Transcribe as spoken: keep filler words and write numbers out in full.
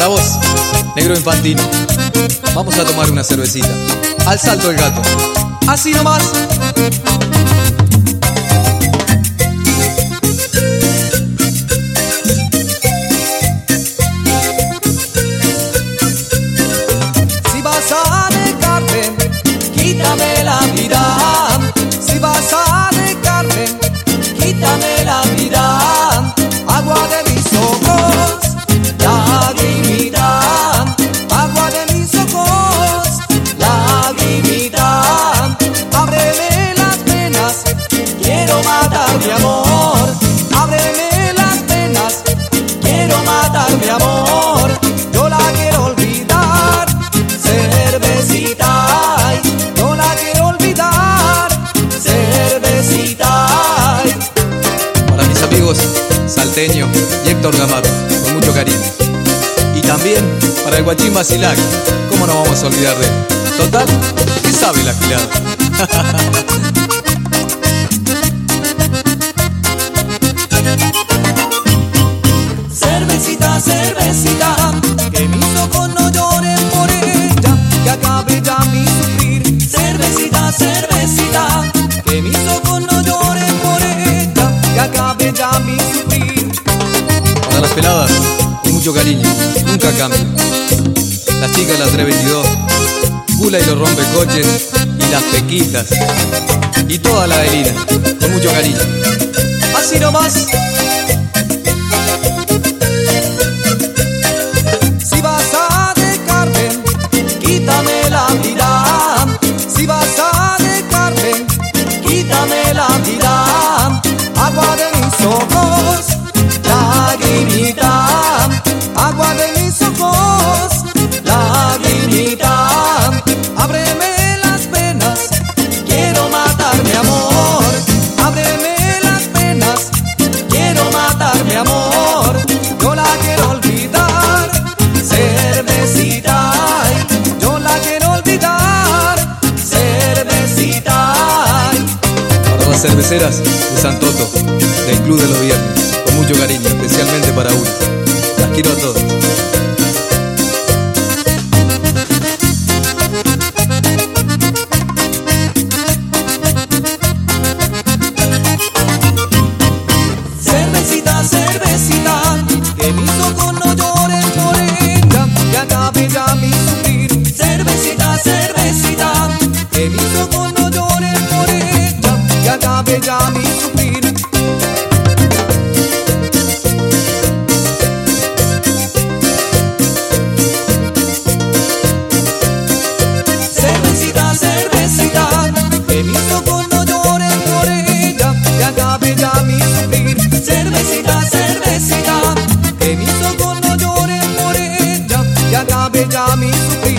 Para vos, negro infantino, vamos a tomar una cervecita. Al salto del gato, así nomás. Si vas a dejarte, quítame la vida. Si vas a dejarte, quítame la vida. Agua de mis ojos, lagrimita. Agua de mis ojos, lagrimita. Ábreme las venas, quiero matar mi amor. Ábreme las venas, quiero matar mi amor. Yo la quiero olvidar, cervecita. Ay, yo la quiero olvidar, cervecita. Ay. Para mis amigos Salteño y Héctor Gamarro, con mucho cariño. Y también para el Guachín Basilac, ¿cómo no vamos a olvidar de él? Total, ¿qué sabe la gilada? Cervecita, cervecita, que mis ojos no lloren por ella, que acabe ya mi sufrir. Cervecita, cervecita, que mis ojos no lloren por ella, que acabe ya mi sufrir. Para las peladas, con mucho cariño, nunca cambian. Las chicas de la tres veintidós, Gula y los rompecoches, y las pequitas, y toda la delina, con mucho cariño. Así nomás. Si vas a dejarte, quítame la vida. Si vas a dejarte, quítame la vida. Agua de mis ojos, lagrimita. Agua de mis ojos, lagrimita. Ábreme las venas, quiero matar mi amor. Ábreme las venas, quiero matar mi amor. Yo la quiero olvidar, cervecita. Ay, yo la quiero olvidar, cervecita. Ay. Para las cerveceras de San Toto, del Club de los Viernes, con mucho cariño, especialmente para uno. Las quiero a todas. Cervecita, cervecita, que mis ojos no lloren por ella, que acabe ya mi sufrir. Cervecita, cervecita, que mis ojos no lloren por ella, que acabe ya mi sufrir. Cervecita, cervecita, que mis ojos no lloren por ella, que acabe ya mi sufrir. Cervecita, cervecita, que mis ojos no lloren por ella, que acabe ya mi sufrir.